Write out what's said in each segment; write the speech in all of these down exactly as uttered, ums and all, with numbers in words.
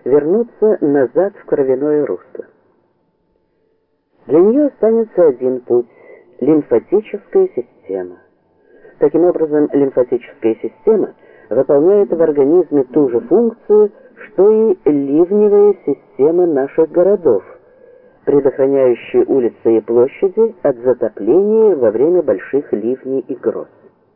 вернуться назад в кровяное русло. Для нее останется один путь – лимфатическая система. Таким образом, лимфатическая система выполняет в организме ту же функцию, что и ливневая система наших городов, предохраняющая улицы и площади от затопления во время больших ливней и гроз.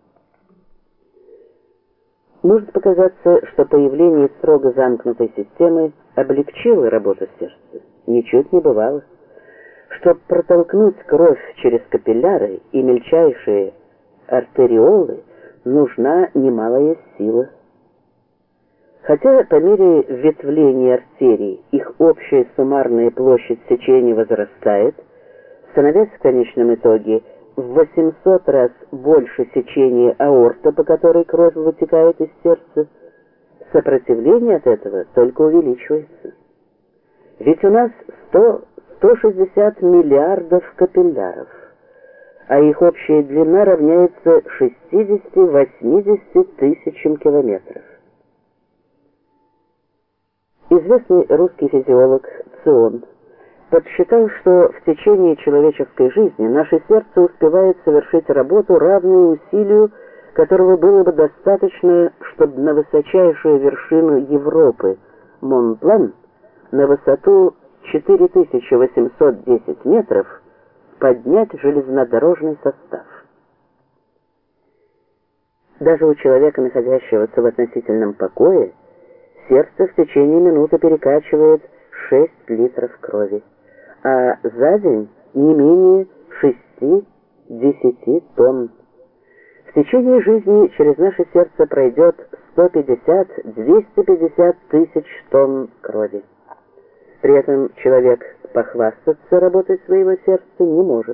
Может показаться, что появление строго замкнутой системы облегчило работу сердца. Ничуть не бывало. Чтобы протолкнуть кровь через капилляры и мельчайшие артериолы, нужна немалая сила. Хотя по мере ветвления артерий их общая суммарная площадь сечения возрастает, становясь в конечном итоге в восемьсот раз больше сечения аорты, по которой кровь вытекает из сердца, сопротивление от этого только увеличивается. Ведь у нас сто — сто шестьдесят миллиардов капилляров, а их общая длина равняется шестидесяти-восьмидесяти тысячам километров. Известный русский физиолог Цион подсчитал, что в течение человеческой жизни наше сердце успевает совершить работу, равную усилию, которого было бы достаточно, чтобы на высочайшую вершину Европы, Мон-Блан, на высоту четыре тысячи восемьсот десять метров, поднять железнодорожный состав. Даже у человека, находящегося в относительном покое, сердце в течение минуты перекачивает шесть литров крови, а за день не менее шести-десяти тонн. В течение жизни через наше сердце пройдет сто пятьдесят — двести пятьдесят тысяч тонн крови. При этом человек похвастаться работой своего сердца не может.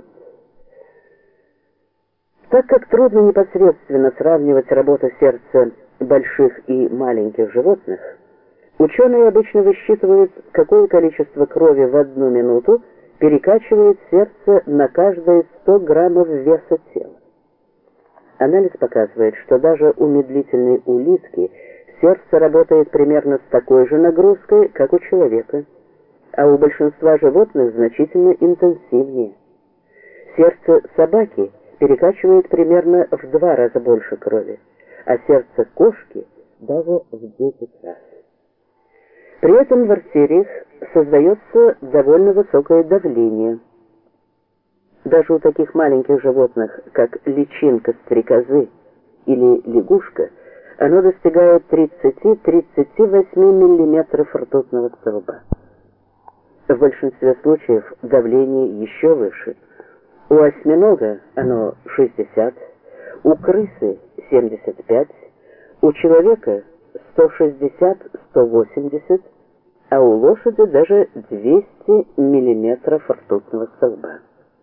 Так как трудно непосредственно сравнивать работу сердца больших и маленьких животных, ученые обычно высчитывают, какое количество крови в одну минуту перекачивает сердце на каждые сто граммов веса тела. Анализ показывает, что даже у медлительной улитки сердце работает примерно с такой же нагрузкой, как у человека, а у большинства животных значительно интенсивнее. Сердце собаки перекачивает примерно в два раза больше крови, а сердце кошки даже в десять раз. При этом в артериях создается довольно высокое давление. Даже у таких маленьких животных, как личинка стрекозы или лягушка, оно достигает тридцати-тридцати восьми миллиметров ртутного столба. В большинстве случаев давление еще выше. У осьминога оно шестьдесят, у крысы семьдесят пять, у человека сто шестьдесят — сто восемьдесят, а у лошади даже двести миллиметров ртутного столба.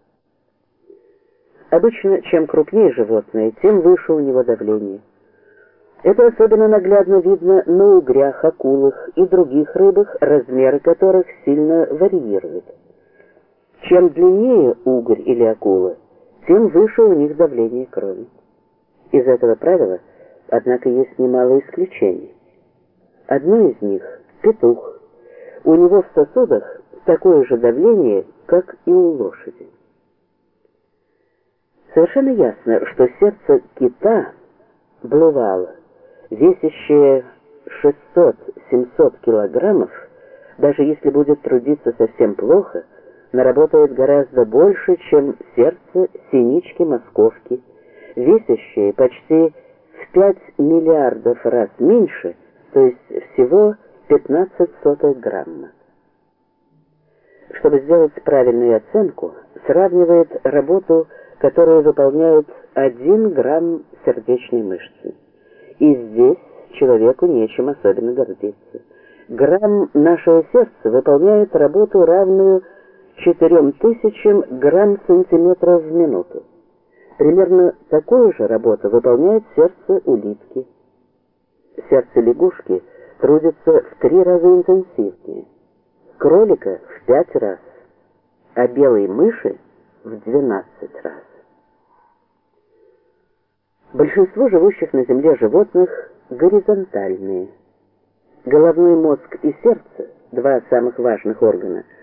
Обычно, чем крупнее животное, тем выше у него давление. Это особенно наглядно видно на угрях, акулах и других рыбах, размеры которых сильно варьируют. Чем длиннее угорь или акула, тем выше у них давление крови. Из этого правила, однако, есть немало исключений. Одно из них – петух. У него в сосудах такое же давление, как и у лошади. Совершенно ясно, что сердце кита, блувала, весящее шестьсот-семьсот килограммов, даже если будет трудиться совсем плохо, наработает гораздо больше, чем сердце синички-московки, весящее почти в пять миллиардов раз меньше, то есть всего пятнадцать сотых грамма. Чтобы сделать правильную оценку, сравнивает работу, которую выполняет один грамм сердечной мышцы. И здесь человеку нечем особенно гордиться. Грамм нашего сердца выполняет работу, равную четырем тысячам грамм-сантиметров в минуту. Примерно такую же работу выполняет сердце улитки. Сердце лягушки трудится в три раза интенсивнее, кролика в пять раз, а белой мыши в двенадцать раз. Большинство живущих на Земле животных горизонтальные. Головной мозг и сердце, два самых важных органа,